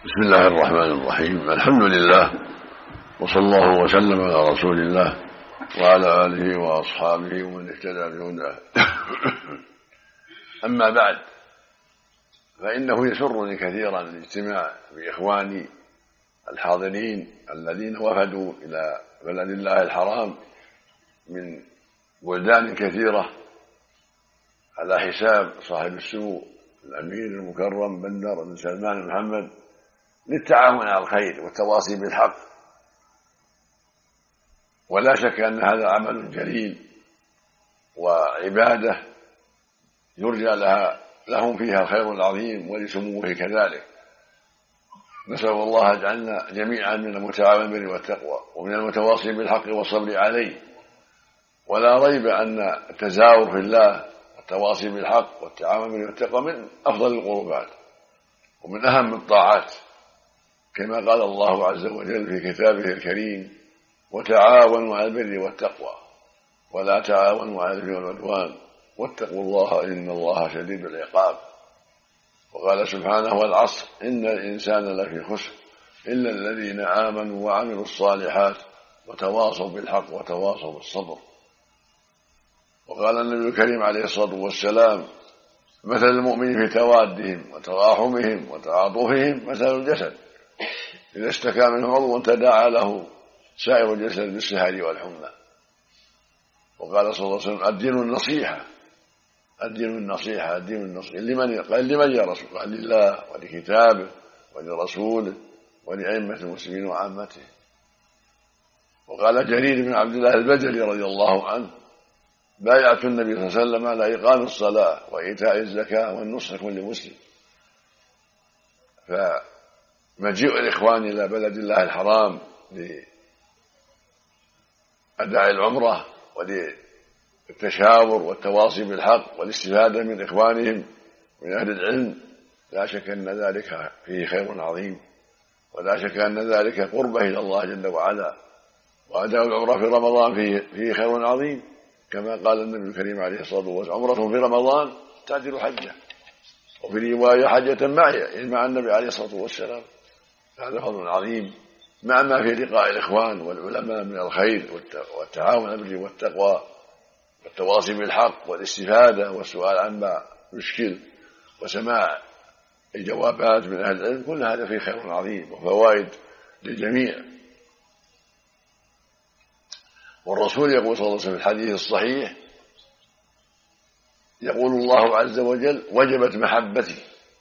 بسم الله الرحمن الرحيم. الحمد لله، وصلى الله وسلم على رسول الله وعلى آله وأصحابه ومن اهتدى بهداه. أما بعد، فإنه يسرني كثيرا الاجتماع بإخواني الحاضرين الذين وفدوا إلى بلد الله الحرام من بلدان كثيرة على حساب صاحب السمو الأمير المكرم بندر بن سلمان محمد للتعاون على الخير والتواصي بالحق. ولا شك أن هذا عمل جليل وعبادة يرجى لهم فيها الخير العظيم ولسموه كذلك. نسأل الله يجعلنا جميعا من المتعاون بالبر والتقوى ومن المتواصي بالحق والصبر عليه. ولا ريب أن التزاور في الله والتواصي بالحق والتعاون بالبر والتقوى من أفضل القربات ومن أهم الطاعات، كما قال الله عز وجل في كتابه الكريم: وتعاونوا على البر والتقوى ولا تعاونوا على الإثم والعدوان واتقوا الله إن الله شديد العقاب. وقال سبحانه: والعصر إن الإنسان لفي خسر إلا الذين آمنوا وعملوا الصالحات وتواصوا بالحق وتواصوا بالصبر. وقال النبي الكريم عليه الصلاة والسلام: مثل المؤمن في توادهم وتراحمهم وتعاطفهم مثل الجسد إذا اشتكى منه عضو تداعى له سائر الجسد بالسهر والحمى. وقال صلى الله عليه وسلم: الدين النصيحة لمن يا رسول؟ قال: لله ولكتابه ولرسوله ولأئمة المسلمين وعامته. وقال جرير بن عبد الله البجلي رضي الله عنه: بايعت النبي صلى الله عليه وسلم على إقام الصلاة وإيتاء الزكاة والنصح لكل مسلم. فمجيء الإخوان إلى بلد الله الحرام لأداء العمرة وللتشاور والتواصي بالحق والاستفادة من إخوانهم من أهل العلم لا شك أن ذلك فيه خير عظيم، ولا شك أن ذلك قربة إلى الله جل وعلا. وأداء العمرة في رمضان فيه خير عظيم، كما قال النبي الكريم عليه الصلاة والسلام: عمرة في رمضان تعدل حجة، وفي رواية حجة معي مع النبي عليه الصلاة والسلام. هذا فضل عظيم مع ما في لقاء الإخوان والعلماء من الخير والتعاون على البر والتقوى والتواصي بالحق والاستفادة والسؤال عما يشكل وسماع الجوابات من أهل العلم. كل هذا فيه خير عظيم وفوائد للجميع. والرسول يقول صلى الله عليه وسلم في الحديث الصحيح: يقول الله عز وجل: وجبت محبتي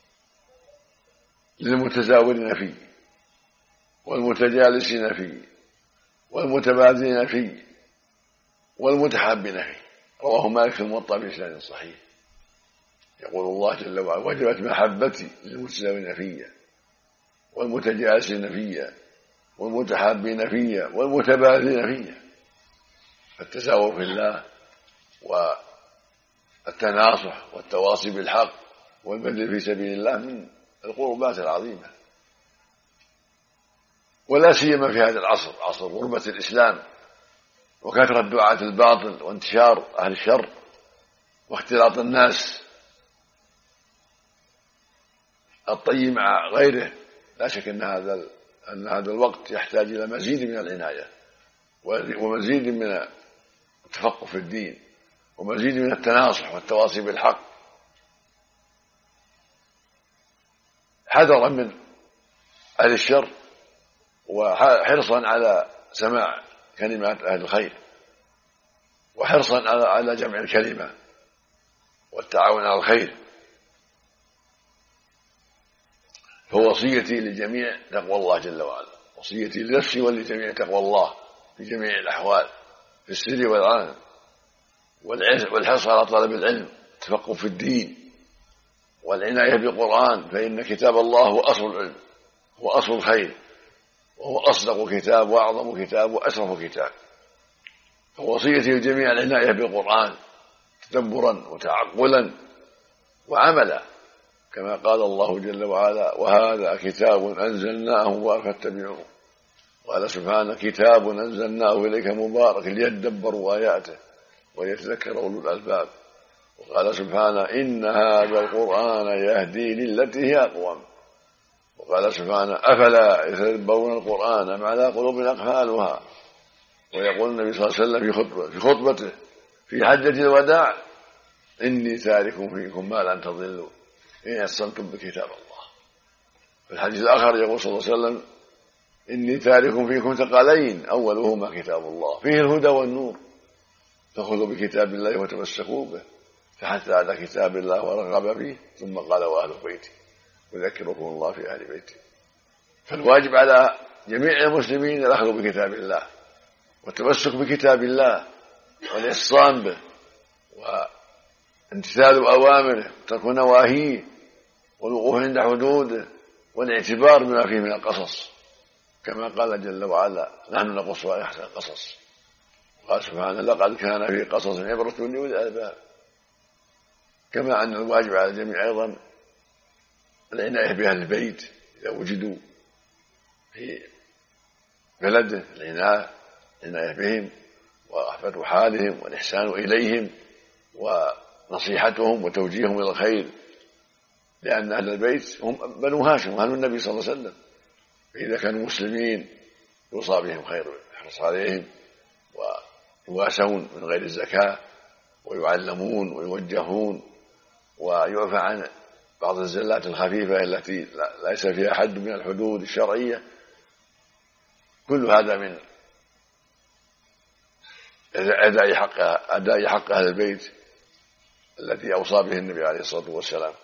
للمتزاورين فيه والمتجالسين فيه والمتبادلين فيه والمتحابين فيه. رواه مالك في الموطأ بإسناد صحيح. يقول الله جل وعلا: وجبت محبتي للمتزاورين فيه والمتجالسين فيه والمتحابين فيه والمتبادلين فيه. التزاور في الله والتناصح والتواصي بالحق والبذل في سبيل الله من القربات العظيمة، ولا سيما في هذا العصر، عصر غربة الإسلام وكثرة دعاة الباطل وانتشار أهل الشر واختلاط الناس الطيب مع غيره. لا شك أن هذا الوقت يحتاج إلى مزيد من العناية ومزيد من التفقه في الدين ومزيد من التناصح والتواصي بالحق، حذرا من أهل الشر وحرصا على سماع كلمات أهل الخير وحرصا على جمع الكلمة والتعاون على الخير. فوصيتي للجميع تقوى الله جل وعلا، وصيتي لنفسي ولجميع تقوى الله في جميع الأحوال، في السر والعلن، والحرص على طلب العلم، التفقه في الدين، والعناية بالقرآن، فإن كتاب الله هو أصل العلم، هو أصل الخير، وهو أصدق كتاب وأعظم كتاب وأشرف كتاب. فوصيتي للجميع العناية بالقرآن تدبرا وتعقلا وعملا، كما قال الله جل وعلا: وهذا كتاب أنزلناه فاتبعوه. قال سبحانه: كتاب أنزلناه إليك مبارك ليدبروا آياته وليتذكر أولو الألباب. وقال سبحانه: إن هذا القرآن يهدي للتي هي أقوم. وقال سبحانه أفلا يتدبرون القرآن أم على قلوب أقفالها. ويقول النبي صلى الله عليه وسلم في خطبته في حجة الوداع إني تارك فيكم ما لن تضلوا إن اعتصمتم بكتاب الله. في الحديث الآخر يقول صلى الله عليه وسلم إني تارك فيكم ثقلين أولهما كتاب الله فيه الهدى والنور فخذوا بكتاب الله وتمسكوا به فحث على كتاب الله ورغب فيه ثم قال وأهل بيتي يذكركم الله في أهل بيتي. فالواجب على جميع المسلمين الأخذ بكتاب الله والتمسك بكتاب الله والاعتصام به وامتثال أوامره وترك نواهيه والوقوف عند حدوده والاعتبار بما فيه من القصص كما قال جل وعلا نحن نقص أحسن القصص. قال سبحانه لقد كان في قصص عبرة لأولي الألباب. كما أن الواجب على الجميع أيضا العناية بأهل البيت إذا وجدوا في بلده العناية بهم ورحمة حالهم والإحسان إليهم ونصيحتهم وتوجيههم إلى الخير لأن أهل البيت هم بنو هاشم وأهل النبي صلى الله عليه وسلم فإذا كانوا مسلمين يوصى بهم خير ويحرص عليهم ويواسون من غير الزكاة ويعلمون ويوجهون ويعفى عن بعض الزلات الخفيفة التي ليس فيها حد من الحدود الشرعية. كل هذا من أداء حق أهل البيت التي أوصى به النبي عليه الصلاة والسلام.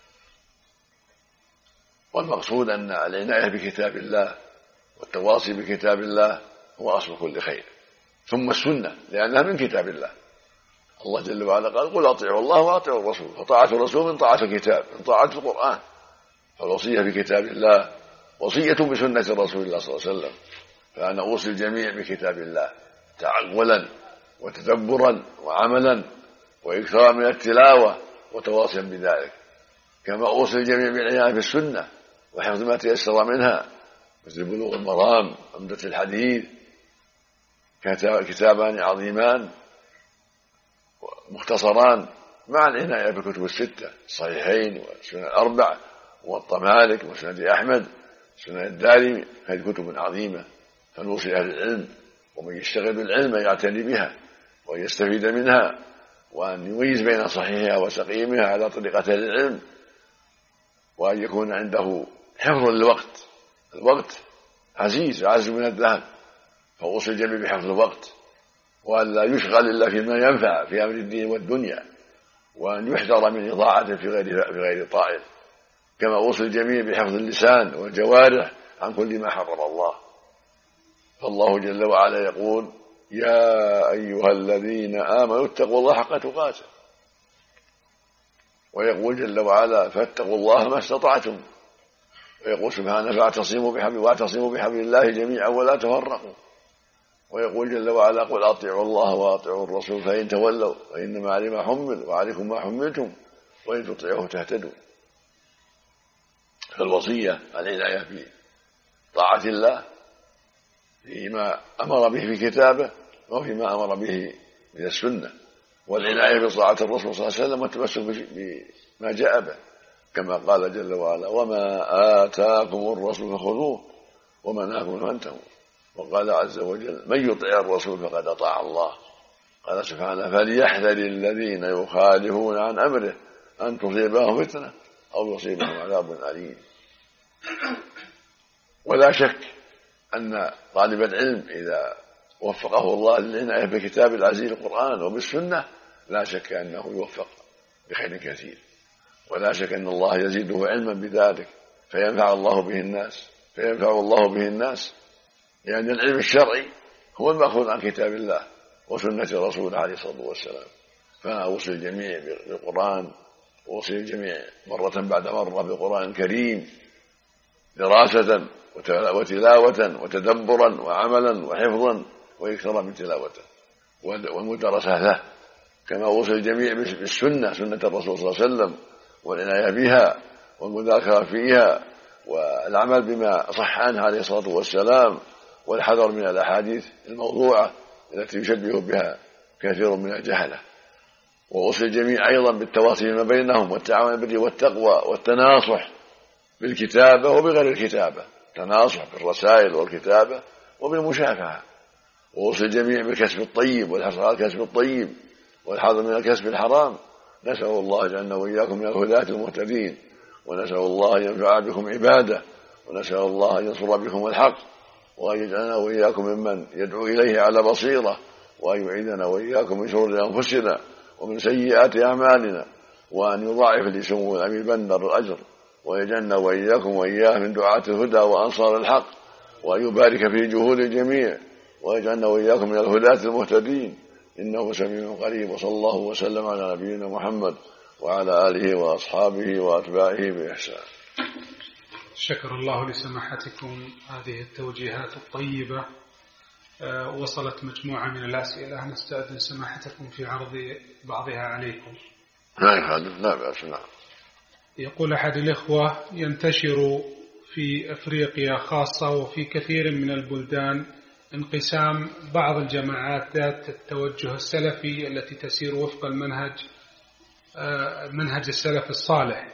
والمقصود أن العناية بكتاب الله والتواصي بكتاب الله هو أصل كل خير ثم السنة لأنها من كتاب الله. الله جل وعلا قال قل أطيعوا الله وأطيعوا الرسول فطاعة الرسول من طاعة الكتاب من طاعة القرآن. فالوصية بكتاب الله وصية بسنة رسول الله صلى الله عليه وسلم. فأنا أوصي الجميع بكتاب الله تعقلا وتدبرا وعملا وإكثارا من التلاوة وتواصيا بذلك كما أوصي الجميع بالعناية بالسنة وحفظ ما تيسر منها مثل بلوغ المرام عمدة الحديث كتابان عظيمان مختصران مع العناية بالكتب الستة الصحيحين والسنن الأربع وموطأ مالك ومسند أحمد سنن الدارمي. هذه كتب عظيمة فنوصي أهل العلم ومن يشتغل بالعلم يعتني بها ويستفيد منها وأن يميز بين صحيحها وسقيمها على طريقة أهل العلم وأن يكون عنده حفظ للوقت. الوقت عزيز أعز من الذهب فأوصي الجميع بحفظ الوقت وأن لا يشغل إلا فيما ينفع في أمر الدين والدنيا وأن يحذر من إضاعته في غير طائل. كما أوصي الجميع بحفظ اللسان والجوارح عن كل ما حرم الله. فالله جل وعلا يقول يا أيها الذين آمنوا اتقوا الله حق تقاته ويقول جل وعلا فاتقوا الله ما استطعتم ويقول سبحانه واعتصموا بحبل الله جميعا ولا تفرقوا. ويقول جل وعلا قل أطيعوا الله وأطيعوا الرسول فإن تولوا فإنما عليه ما حمل وعليكم ما حملتم وإن تطيعوه تهتدوا. فالوصية العناية في طاعة الله فيما أمر به في كتابه وفيما أمر به من السنة والعناية بطاعة الرسول صلى الله عليه وسلم والتمسك بما جاء به كما قال جل وعلا وما آتاكم الرسول فخذوه وما نهاكم عنه فانتهوا. وقال عز وجل من يطع الرسول فقد أطاع الله. قال سبحانه فليحذر الذين يخالفون عن أمره أن تصيبهم فتنة أو يصيبهم عذاب أليم. ولا شك أن طالب العلم إذا وفقه الله للعناية بكتاب العزيز القرآن وبالسنة لا شك أنه يوفق بخير كثير ولا شك أن الله يزيده علما بذلك فينفع الله به الناس يعني العلم الشرعي هو المأخوذ عن كتاب الله وسنة رسوله عليه الصلاة والسلام. فأوصي الجميع بالقرآن وأوصي الجميع مرة بعد مرة بالقرآن الكريم دراسة وتلاوة وتدبرا وعملا وحفظا وإكثارا من تلاوته والمدرسة له. كما أوصي الجميع بالسنة سنة الرسول صلى الله عليه وسلم والعناية بها والمذاكرة فيها والعمل بما صح عنه عليه الصلاة والسلام والحذر من الأحاديث الموضوعة التي يشبه بها كثير من الجهلة. وأوصي الجميع أيضا بالتواصي ما بينهم والتعاون بالبر والتقوى والتناصح بالكتابة وبغير الكتابة، تناصح بالرسائل والكتابة وبالمشافهة، ووصي الجميع بالكسب الطيب والحرص على الكسب الطيب والحذر من الكسب الحرام. نسأل الله يجعلنا وإياكم من الهداة المهتدين، ونسأل الله أن ينفع بكم عباده، ونسأل الله أن ينصر بكم الحق، وأن يجعلنا وإياكم ممن يدعو إليه على بصيرة، وأن يعيذنا وإياكم من شرور أنفسنا ومن سيئات أعمالنا، وأن يضاعف لسمو الأمير بندر الأجر، ويجعلنا وإياكم وإياه من دعاة الهدى وأنصار الحق، وأن يبارك في جهود الجميع، ويجعلنا وإياكم من الهداة المهتدين، إنه سميع قريب. وصلى الله وسلم على نبينا محمد وعلى آله وأصحابه وأتباعه بإحسان. شكر الله لسماحتكم هذه التوجيهات الطيبة. وصلت مجموعة من الأسئلة، نستأذن سماحتكم في عرض بعضها عليكم. لا بأس. نعم. يقول أحد الإخوة: ينتشر في أفريقيا خاصة وفي كثير من البلدان انقسام بعض الجماعات ذات التوجه السلفي التي تسير وفق منهج السلف الصالح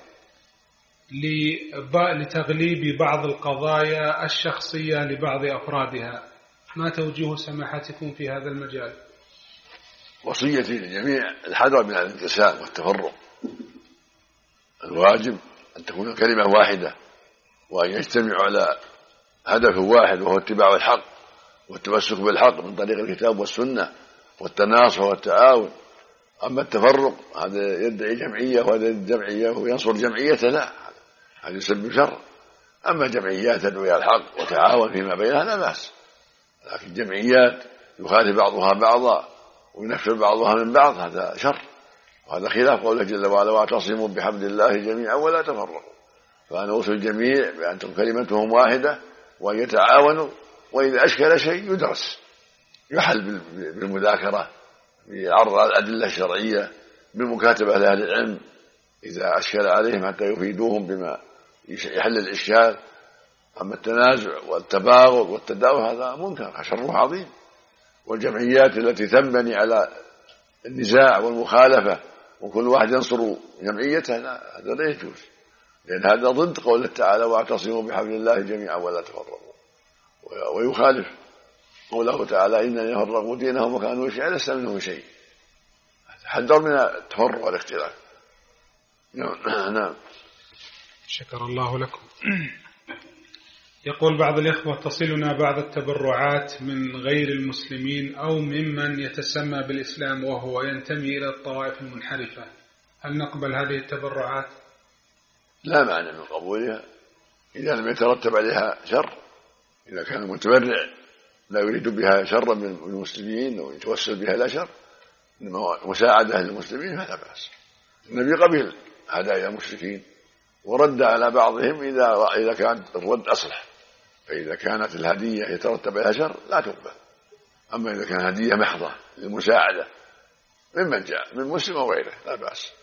لتغليب بعض القضايا الشخصية لبعض أفرادها. ما توجيه سماحتكم في هذا المجال؟ وصيتي للجميع الحذر من الانقسام والتفرق. الواجب أن تكون الكلمة واحدة، وأن يجتمعوا على هدف واحد، وهو اتباع الحق والتمسك بالحق من طريق الكتاب والسنة والتناصح والتعاون. أما التفرق هذا يدعي جمعية وهذا يدعي جمعية وينصر جمعيته، لا، هذا يسبب شر. أما جمعيات تدعو إلى الحق وتعاون فيما بينها لا بأس، لكن جمعيات يخالف بعضها بعضا وينفر بعضها من بعض هذا شر، وهذا خلاف قوله جل وعلا: واعتصموا بحبل الله جميعا ولا تفرقوا. فأنا أوصي الجميع بأن تكون كلمتهم واحدة وأن يتعاونوا، وإذا أشكل شيء يدرس، يحل بالمذاكرة، بعرض الأدلة الشرعية، بمكاتبة أهل العلم إذا أشكل عليهم حتى يفيدوهم بما يحل الإشكال. أما التنازع والتباغض والتداول هذا منكر شره عظيم، والجمعيات التي تنبني على النزاع والمخالفة وكل واحد ينصر جمعيته هذا لا يجوز، لأن هذا ضد قوله تعالى: واعتصموا بحبل الله جميعا ولا تفرقوا، ويخالف قوله تعالى: إن يفرقوا دينهم وكانوا شيعا لست منهم شيء. حذر من التفرق والاختلاف. نعم. شكر الله لكم. يقول بعض الإخوة: تصلنا بعض التبرعات من غير المسلمين أو ممن يتسمى بالإسلام وهو ينتمي إلى الطوائف المنحرفة، هل نقبل هذه التبرعات؟ لا معنى من قبولها إذا لم يترتب عليها شر. إذا كان المتبرع لا يريد بها شرا من المسلمين ويتوسل بها لا شر، إنما مساعدة للمسلمين فلا بأس. النبي قبل هدايا المشركين ورد على بعضهم إذا كان الرد أصلح، فإذا كانت الهدية يترتب عليها شر لا تقبل. أما إذا كان هدية محضة للمساعدة ممن جاء من مسلم وغيره لا بأس.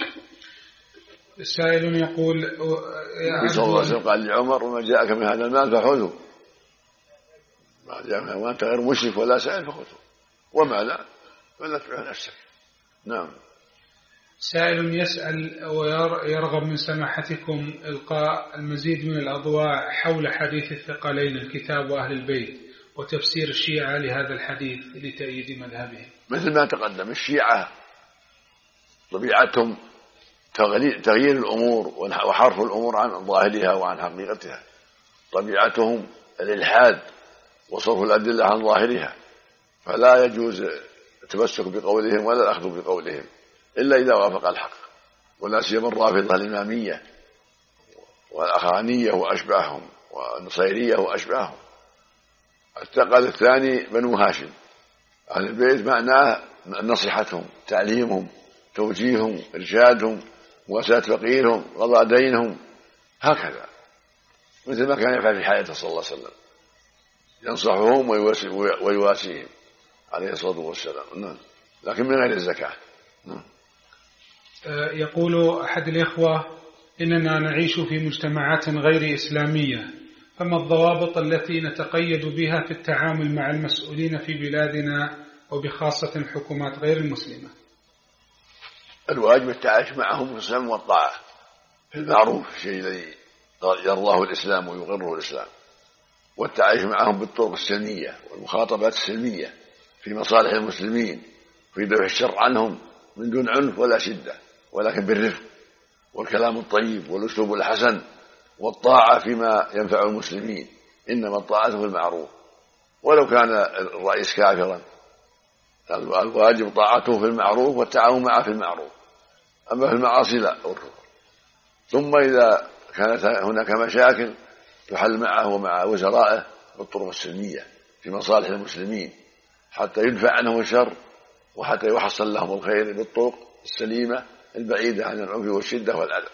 السائل يقول: النبي صلى الله عليه وسلم قال لعمر: وما جاءك من هذا المال فخذه، ما جاءك وأنت غير مشرك ولا سائل فخذه، وما لا فلا تفعل نفسك. نعم. سائل يسأل ويرغب من سماحتكم إلقاء المزيد من الأضواء حول حديث الثقلين الكتاب وأهل البيت وتفسير الشيعة لهذا الحديث لتأييد مذهبهم. مثل ما تقدم، الشيعة طبيعتهم تغيير الأمور وحرف الأمور عن ظاهرها وعن حقيقتها، طبيعتهم الإلحاد وصرف الأدلة عن ظاهرها، فلا يجوز التمسك بقولهم ولا الأخذ بقولهم إلا إذا وافق الحق، ولا سيما الرافضة الإمامية والأخوانية وأشباههم والنصيرية وأشباههم. الثقل الثاني بنو هاشم، أهل البيت معناه نصيحتهم، تعليمهم، توجيههم، إرشادهم، مواساة فقيرهم، قضاء دينهم، هكذا مثل ما كان يفعل في حياته صلى الله عليه وسلم، ينصحهم ويواسيهم عليه الصلاة والسلام، لكن من غير الزكاة. يقول أحد الإخوة: إننا نعيش في مجتمعات غير إسلامية، فما الضوابط التي نتقيد بها في التعامل مع المسؤولين في بلادنا وبخاصة الحكومات غير المسلمة؟ الواجب التعايش معهم في السلام والطاعة، في المعروف، الشيء الذي يرضاه الإسلام ويقره الإسلام، والتعايش معهم بالطرق السلمية والمخاطبات السلمية في مصالح المسلمين، في دفع الشر عنهم من دون عنف ولا شدة، ولكن بالرفق والكلام الطيب والأسلوب الحسن والطاعة فيما ينفع المسلمين. إنما الطاعة في المعروف ولو كان الرئيس كافرا، الواجب طاعته في المعروف والتعاون معه في المعروف، أما في المعاصي لا. ثم إذا كانت هناك مشاكل تحل معه ومع وزرائه بالطرق السلمية في مصالح المسلمين حتى يدفع عنهم الشر وحتى يحصل لهم الخير بالطرق السليمة البعيدة عن العنف والشدة والأذى.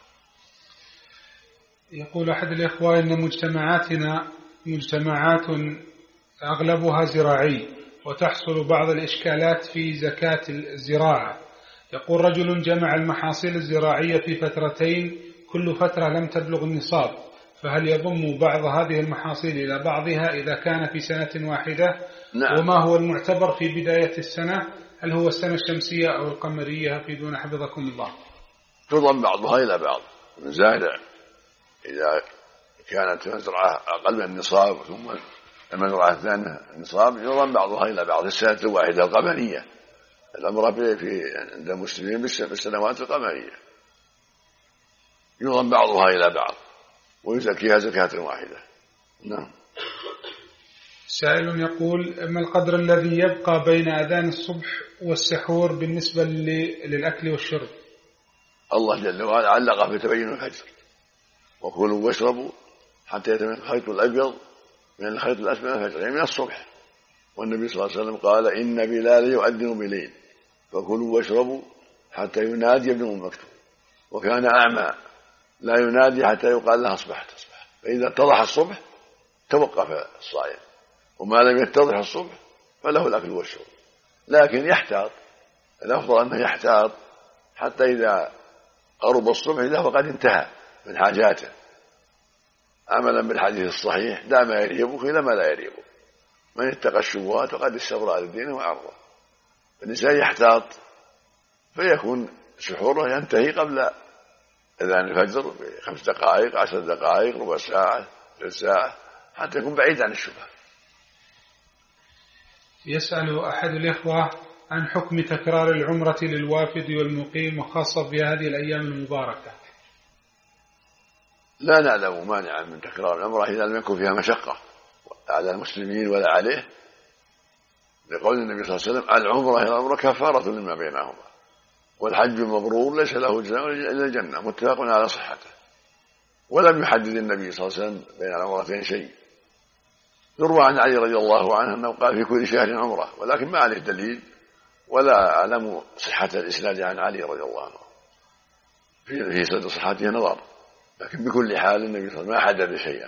يقول أحد الإخوة إن مجتمعاتنا مجتمعات أغلبها زراعي، وتحصل بعض الإشكالات في زكاة الزراعة. يقول رجل جمع المحاصيل الزراعية في فترتين، كل فترة لم تبلغ النصاب، فهل يضم بعض هذه المحاصيل إلى بعضها إذا كان في سنة واحدة؟ نعم. وما هو المعتبر في بداية السنة؟ هل هو السنة الشمسية أو القمرية؟ فيدون حفظكم الله. تضم بعضها إلى بعض. المزارع إذا كانت مزرعة أقل من النصاب ثم المزرعة الثانية النصاب يضم بعضها إلى بعض. السنة الواحدة القمرية، الأمر عند المسلمين بالسنوات القمرية، يضم بعضها إلى بعض ويزكيها زكاة واحدة. نعم. سائل يقول: ما القدر الذي يبقى بين أذان الصبح والسحور بالنسبة للأكل والشرب؟ الله جل وعلا علق في تبين الفجر: وكلوا واشربوا حتى يتبين الخيط الأبيض من الخيط الأسود من الفجر، يعني من الصبح. والنبي صلى الله عليه وسلم قال: إن بلال يؤذن بليل فكلوا واشربوا حتى ينادي ابن أم مكتوم، وكان أعمى لا ينادي حتى يقال له أصبحت. فإذا اتضح الصبح توقف الصائم، وما لم يتضح الصبح فله الأكل والشرب، لكن يحتاط. الأفضل أنه يحتاط حتى إذا قرب الصبح إذا فقد انتهى من حاجاته، عملا بالحديث الصحيح: دع ما يريبك إلى ما لا يريبك، من اتقى الشبهات وقد استبرأ لدينه وعرضه. الإنسان يحتاط فيكون سحوره ينتهي قبل أذان الفجر ب5 دقائق 10 دقائق ربع ساعة 3 ساعة، حتى يكون بعيد عن الشبهة. يسأل أحد الإخوة عن حكم تكرار العمرة للوافد والمقيم، وخاصة في هذه الأيام المباركة. لا نعلم مانعا من تكرار العمرة إذا لم يكن فيها مشقة على المسلمين ولا عليه، لقول النبي صلى الله عليه وسلم: العمرة إلى العمرة كفارة لما بينهما، والحج المبرور ليس له جزاء إلا الجنة، متفق على صحته. ولم يحدد النبي صلى الله عليه وسلم بين العمرتين شيء. يروى عن علي رضي الله عنه أنه قال: في كل شهر عمرة، ولكن ما عليه دليل ولا أعلم صحة الإسناد عن علي رضي الله عنه، في سد صحته نظر، لكن بكل حال النبي صلى الله عليه وسلم ما حدد شيئا.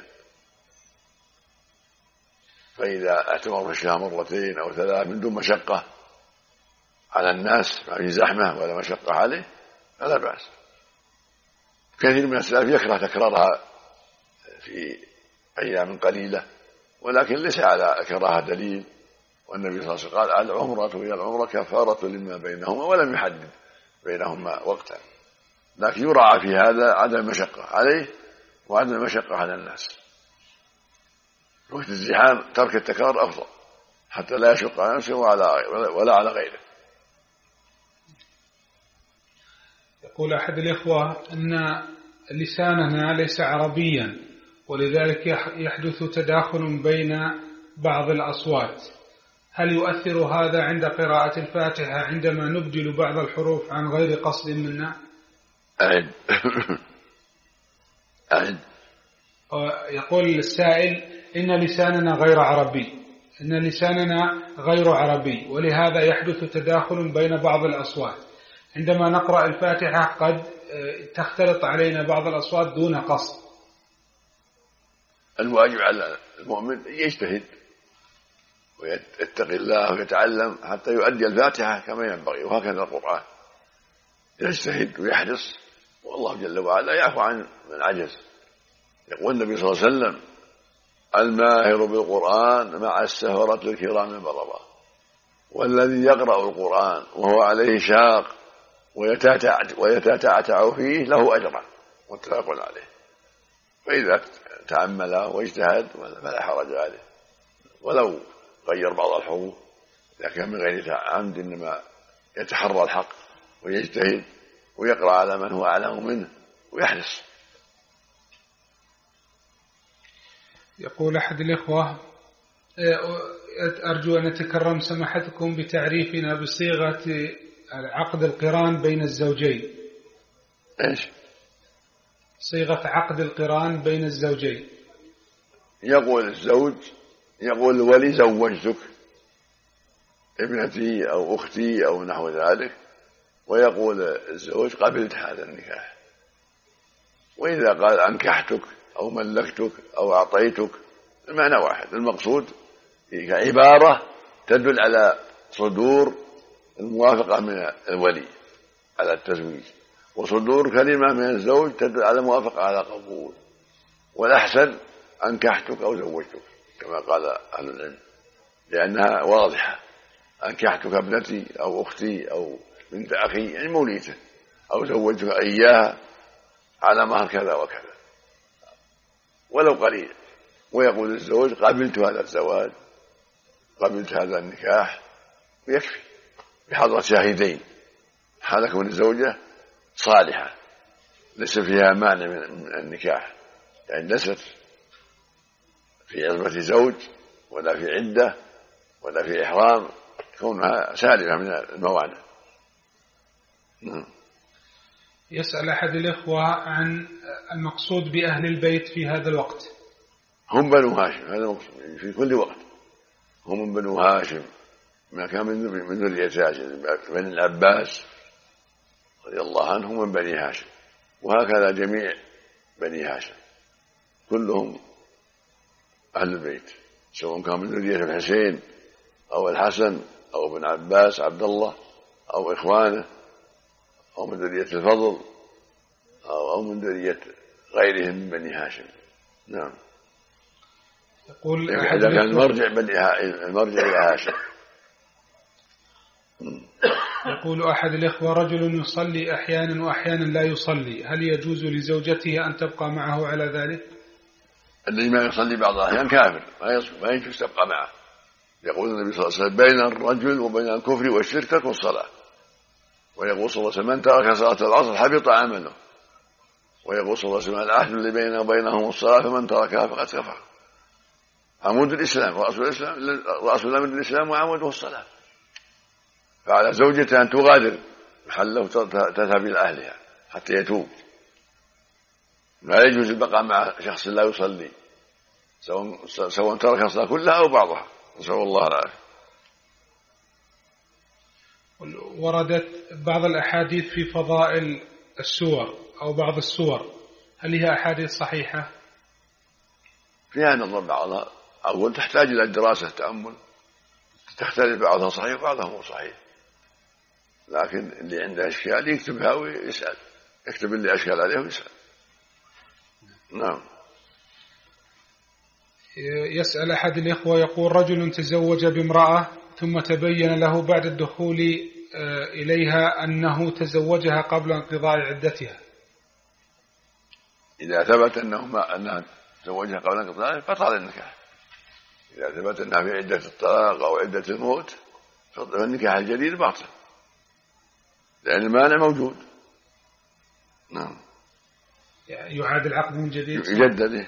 فإذا اعتمر في الشهر 2 أو 3 من دون مشقة على الناس، ما في زحمة ولا مشقة عليه، فلا بأس. كثير من السلف يكره تكرارها في أيام قليلة، ولكن ليس على كراهة دليل. والنبي صلى الله عليه وسلم قال: العمرة هي العمرة كفارة لما بينهما، ولم يحدد بينهما وقتا. لكن يراعى في هذا عدم المشقة عليه وعدم المشقة على الناس. وقت الزحام ترك التكرار أفضل حتى لا يشق على نفسه ولا على غيره. يقول أحد الإخوة أن لساننا ليس عربيا، ولذلك يحدث تداخل بين بعض الأصوات. هل يؤثر هذا عند قراءة الفاتحة عندما نبدل بعض الحروف عن غير قصد منا؟ أعد. يقول السائل: إن لساننا غير عربي، ولهذا يحدث تداخل بين بعض الأصوات. عندما نقرأ الفاتحة قد تختلط علينا بعض الأصوات دون قصد. الواجب على المؤمن يجتهد ويتقي الله ويتعلم حتى يؤدي الفاتحة كما ينبغي، وهكذا القرآن يجتهد ويحرص، والله جل وعلا يعفو عن من عجز. يقول النبي صلى الله عليه وسلم: الماهر بالقرآن مع السهرة الكرام البررة، والذي يقرأ القرآن وهو عليه شاق ويتتعتع فيه له أجران، متفق عليه. فإذا تأمل واجتهد فلا حرج عليه، ولو غير بعض الحروف إذا كان من غير عمد، إنما يتحرى الحق ويجتهد ويقرأ على من هو أعلم منه ويحرص. يقول أحد الإخوة: أرجو أن أتكرم سماحتكم بتعريفنا بصيغة عقد القران بين الزوجين. إيش؟ صيغة عقد القران بين الزوجين. يقول الزوج، يقول الولي: زوجتك ابنتي أو أختي أو نحو ذلك، ويقول الزوج: قبلت هذا النكاح. وإذا قال أنكحتك أو ملكتك أو أعطيتك، المعنى واحد، المقصود كعبارة تدل على صدور الموافقة من الولي على التزويج، وصدور كلمة من الزوج تدل على موافقة على قبول. والأحسن أنكحتك أو زوجتك كما قال أهل العلم، لأنها واضحة. أنكحتك ابنتي أو أختي أو بنت أخي، يعني موليته، أو زوجتك إياها على مهر كذا وكذا ولو قليل. ويقول الزوج: قبلت هذا الزواج، قبلت هذا النكاح، ويكفي بحضرة شاهدين، حال كون الزوجة صالحة ليس فيها مانع من النكاح، يعني ليست في عزبة زوج ولا في عدة ولا في إحرام، كونها سالمة من الموانع. يسأل أحد الإخوة عن المقصود بأهل البيت في هذا الوقت. هم بنو هاشم، هذا المقصود في كل وقت، هم من بنو هاشم، ما كان من ذرية هاشم، بني العباس رضي الله عنهم من بني هاشم، وهكذا جميع بني هاشم كلهم أهل البيت، سواء كان من ذرية الحسين أو الحسن أو ابن عباس عبد الله أو إخوانه، أو من ذرية الفضل أو من ذرية غيرهم من بني هاشم. نعم. يقول إذا كان المرجع إلى هاشم. يقول أحد الإخوة: رجل يصلي أحيانا وأحيانا لا يصلي، هل يجوز لزوجته أن تبقى معه على ذلك؟ الذي ما يصلي بعض الأحيان كافر، ما يجوز تبقى معه. يقول النبي صلى الله عليه وسلم: بين الرجل وبين الكفر والشرك ترك الصلاة. ويقول صلى الله عليه وسلم: من ترك صلاة العصر حبط عمله. ويقول صلى الله عليه وسلم: العهد اللي بيننا وبينهم الصلاة، فمن تركها فقد كفر. عمود الإسلام، رأس الأمر الإسلام وعموده الصلاة. فعلى زوجته أن تغادر محله وتذهب إلى أهلها حتى يتوب. لا يجوز البقاء مع شخص لا يصلي، سواء ترك الصلاة كلها أو بعضها، نسأل الله العافية. وردت بعض الأحاديث في فضائل السور أو بعض السور، هل هي أحاديث صحيحة؟ فيها نظر بعضها، أول تحتاج إلى دراسة تأمل، تختلف بعضها صحيح وبعضها مو صحيح، لكن اللي عنده أشكال يكتبها ويسأل، يكتب اللي أشكال عليه ويسأل. نعم. يسأل أحد الإخوة يقول: رجل تزوج بامرأة ثم تبين له بعد الدخول إليها أنه تزوجها قبل انقضاء عدتها. إذا ثبت أنها تزوجها قبل انقضاء فطال النكاح. إذا ثبت أنها في عدة الطلاق أو عدة الموت فالنكاح الجديد باطل، لأن المانع موجود. نعم. يعاد العقد من جديد، يجدد.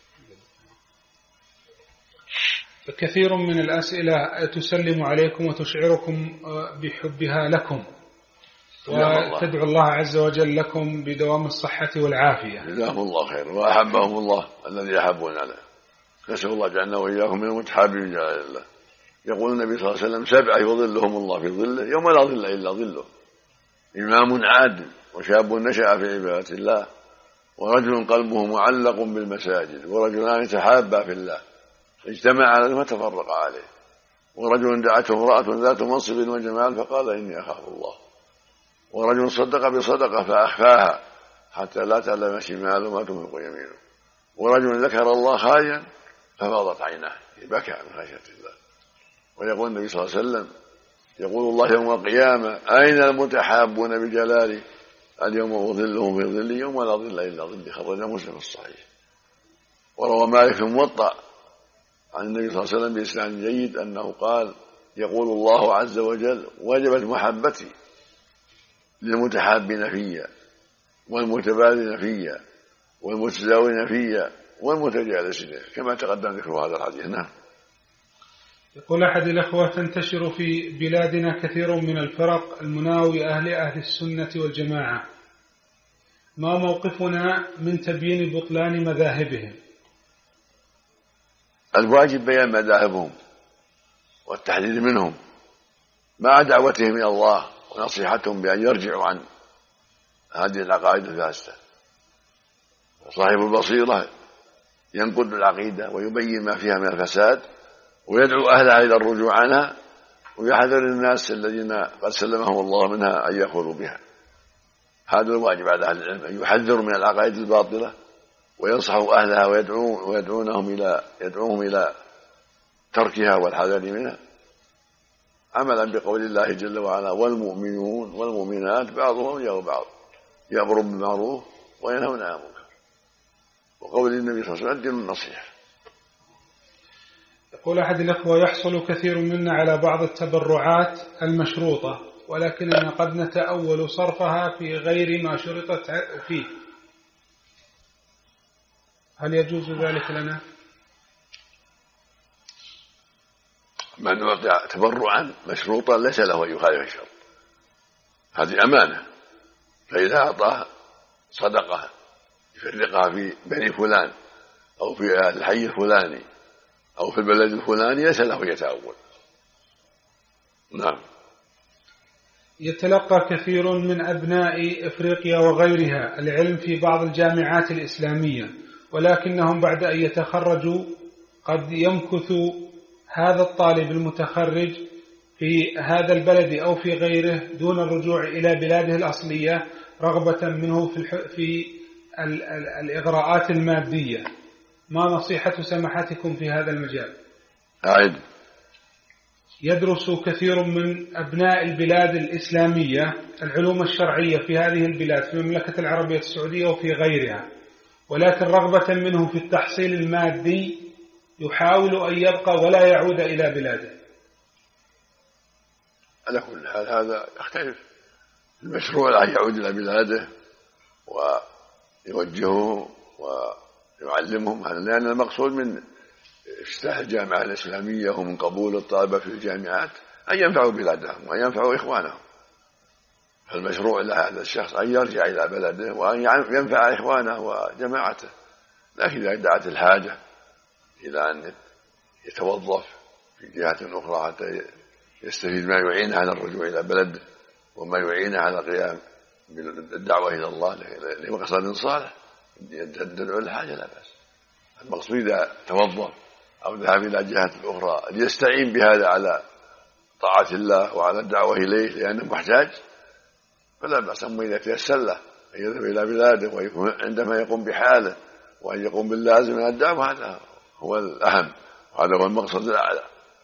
كثير من الأسئلة تسلم عليكم وتشعركم بحبها لكم، وتدعو الله عز وجل لكم بدوام الصحة والعافية. جزاهم الله خير، وأحبهم الله الذي يحبون عليه. نسأل الله جعلنا وإياكم من المتحابين جل الله. يقول النبي صلى الله عليه وسلم: 7 يظلهم الله في ظله يوم لا ظل إلا ظله: إمام عادل، وشاب نشأ في عبادة الله، ورجل قلبه معلق بالمساجد، ورجلان تحابا في الله اجتمع عليه وتفرق عليه، ورجل دعته امرأة ذات منصب وجمال فقال: إني أخاف الله، ورجل صدق بصدقة فأخفاها حتى لا تعلم شماله ما تنفق يمينه، ورجل ذكر الله خاليا ففاضت عيناه بكى من خشية الله. ويقول النبي صلى الله عليه وسلم: يقول الله يوم القيامة: أين المتحابون بجلالي؟ اليوم أظلهم في ظلي يوم لا ظل إلا ظلي. خرج مسلم الصحيح. وروى مالك في الموطأ عن النبي صلى الله عليه وسلم بإسناد جيد أنه قال: يقول الله عز وجل: وجبت محبتي للمتحابين فيا والمتبادلين فيا والمتزاورين فيا والمتجالسين، كما تقدم ذكر هذا الحديث. نعم. يقول أحد الأخوة: تنتشر في بلادنا كثير من الفرق المناوي أهل السنة والجماعة، ما موقفنا من تبيين بطلان مذاهبهم؟ الواجب بيان مذاهبهم والتحذير منهم مع دعوتهم إلى الله ونصيحتهم بأن يرجعوا عن هذه العقائد الفاسدة. صاحب البصيرة ينقد العقيدة ويبين ما فيها من الفساد ويدعو أهلها إلى الرجوع عنها، ويحذر الناس الذين قد سلمهم الله منها أن يأخذوا بها. هذا الواجب على أهل العلم، أن يحذروا من العقائد الباطلة وينصحوا أهلها ويدعوهم إلى تركها والحذر منها، عملا بقول الله جل وعلا: والمؤمنون والمؤمنات بعضهم أولياء بعض يأمرون بالمعروف وينهون عن المنكر، وقول النبي صلى الله عليه وسلم: الدين النصيحة. يقول أحد الأخوة: يحصل كثير منا على بعض التبرعات المشروطة، ولكننا قد نتأول صرفها في غير ما شرطت فيه، هل يجوز ذلك لنا؟ من وقع تبرعا مشروطا ليس له أن يخالف الشرط، هذه أمانة، فإذا أعطاه صدقة يفرقها في بني فلان أو في الحي الفلاني أو في البلد الفلاني ليس له يتأول. نعم. يتلقى كثير من أبناء إفريقيا وغيرها العلم في بعض الجامعات الإسلامية، ولكنهم بعد أن يتخرجوا قد يمكث هذا الطالب المتخرج في هذا البلد أو في غيره دون الرجوع إلى بلاده الأصلية رغبة منه في الإغراءات المادية. ما نصيحة سماحتكم في هذا المجال؟ أعد. يدرس كثير من أبناء البلاد الإسلامية العلوم الشرعية في هذه البلاد، في المملكة العربية السعودية وفي غيرها، ولكن رغبة منه في التحصيل المادي يحاول أن يبقى ولا يعود إلى بلاده. على كل حال هذا يختلف، المشروع أن يعود إلى بلاده ويوجهه ويعلمهم، لأن المقصود من افتتاح الجامعة الإسلامية ومن قبول الطلبة في الجامعات أن ينفعوا بلادهم وأن ينفعوا إخوانهم، فالمشروع لهذا الشخص أن يرجع إلى بلده وأن ينفع إخوانه وجماعته. لكن إذا دعت الحاجة إلى أن يتوظف في جهة أخرى حتى يستفيد ما يعينه على الرجوع إلى بلده وما يعينه على القيام بالدعوة إلى الله لمقصد صالح، تدعو الحاجة لا بأس. المقصود إذا توظف أو ذهب إلى جهة أخرى ليستعين بهذا على طاعة الله وعلى الدعوة إليه لأنه محتاج، فلا بأس. أما إذا تيسر له أن يذهب إلى بلاده ويكون عندما يقوم بحاله وأن يقوم باللازم من الدعوة، هذا هو الأهم وهذا هو المقصد الأعلى.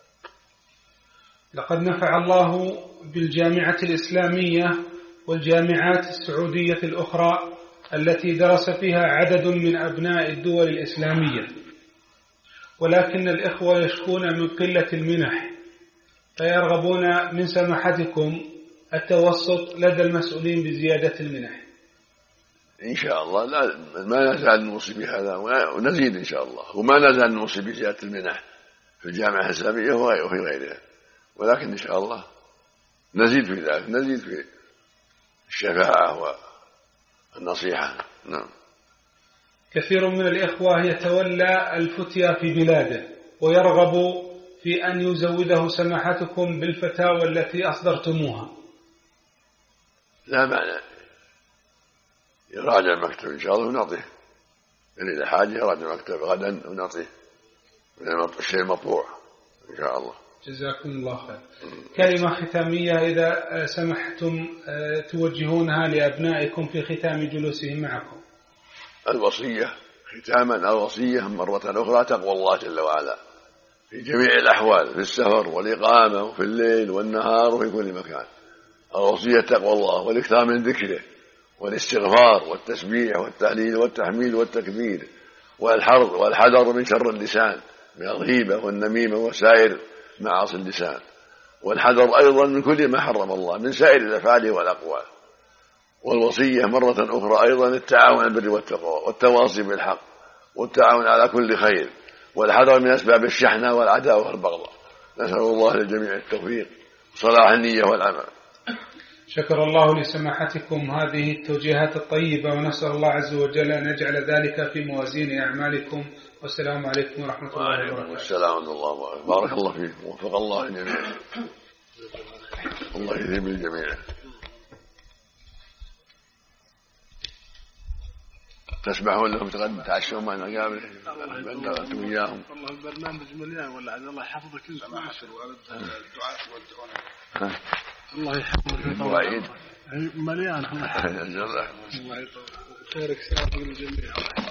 لقد نفع الله بالجامعة الإسلامية والجامعات السعودية الأخرى التي درس فيها عدد من أبناء الدول الإسلامية، ولكن الإخوة يشكون من قلة المنح، فيرغبون من سماحتكم التوسط لدى المسؤولين بزيادة المنح. إن شاء الله لا ما نزال نوصي بهذا ونزيد إن شاء الله، وما نزال نوصي بزيادة المنح في الجامعة الإسلامية وفي غيرها، ولكن إن شاء الله نزيد في ذلك، نزيد في الشفاعة والنصيحة. نعم. كثير من الإخوة يتولى الفتيا في بلاده ويرغب في أن يزوده سماحتكم بالفتاوى التي أصدرتموها. لا معنى، يراجع المكتب إن شاء الله ونعطيه، إذا حاجة يراجع المكتب غدا ونعطيه الشيء المطبوع إن شاء الله. جزاكم الله خير. كلمة ختامية إذا سمحتم توجهونها لأبنائكم في ختام جلوسهم معكم. الوصية ختاما، الوصية مرة أخرى تقوى الله جل وعلا في جميع الأحوال، في السفر والإقامة وفي الليل والنهار وفي كل مكان. الوصية تقوى الله والإكثار من ذكره والاستغفار والتسبيح والتهليل والتحميد والتكبير والحذر من شر اللسان من الغيبة والنميمة وسائر معاصي اللسان، والحذر أيضا من كل ما حرم الله من سائر الأفعال والأقوال. والوصية مرة أخرى أيضا التعاون على البر والتقوى والتواصي بالحق والتعاون على كل خير، والحذر من أسباب الشحنة والعداوة والبغضاء. نسأل الله للجميع التوفيق صلاح النية والعمل. شكر الله لسماحتكم هذه التوجيهات الطيبة، ونسأل الله عز وجل أن يجعل ذلك في موازين أعمالكم. والسلام عليكم ورحمة الله وبركاته. والسلام ورحمة الله وبركاته. بارك الله فيكم ووفق الله الجميع. الله يثيب الجميع. تسمحون لهم تعشوا معنا قبل أنتم وياهم. والله البرنامج مليان ولا عاد الله يحفظك انت الدعاء والدعاء. الله يحفظك المواعيد مليان. الله يحفظك. الله خيرك سابق للجميع.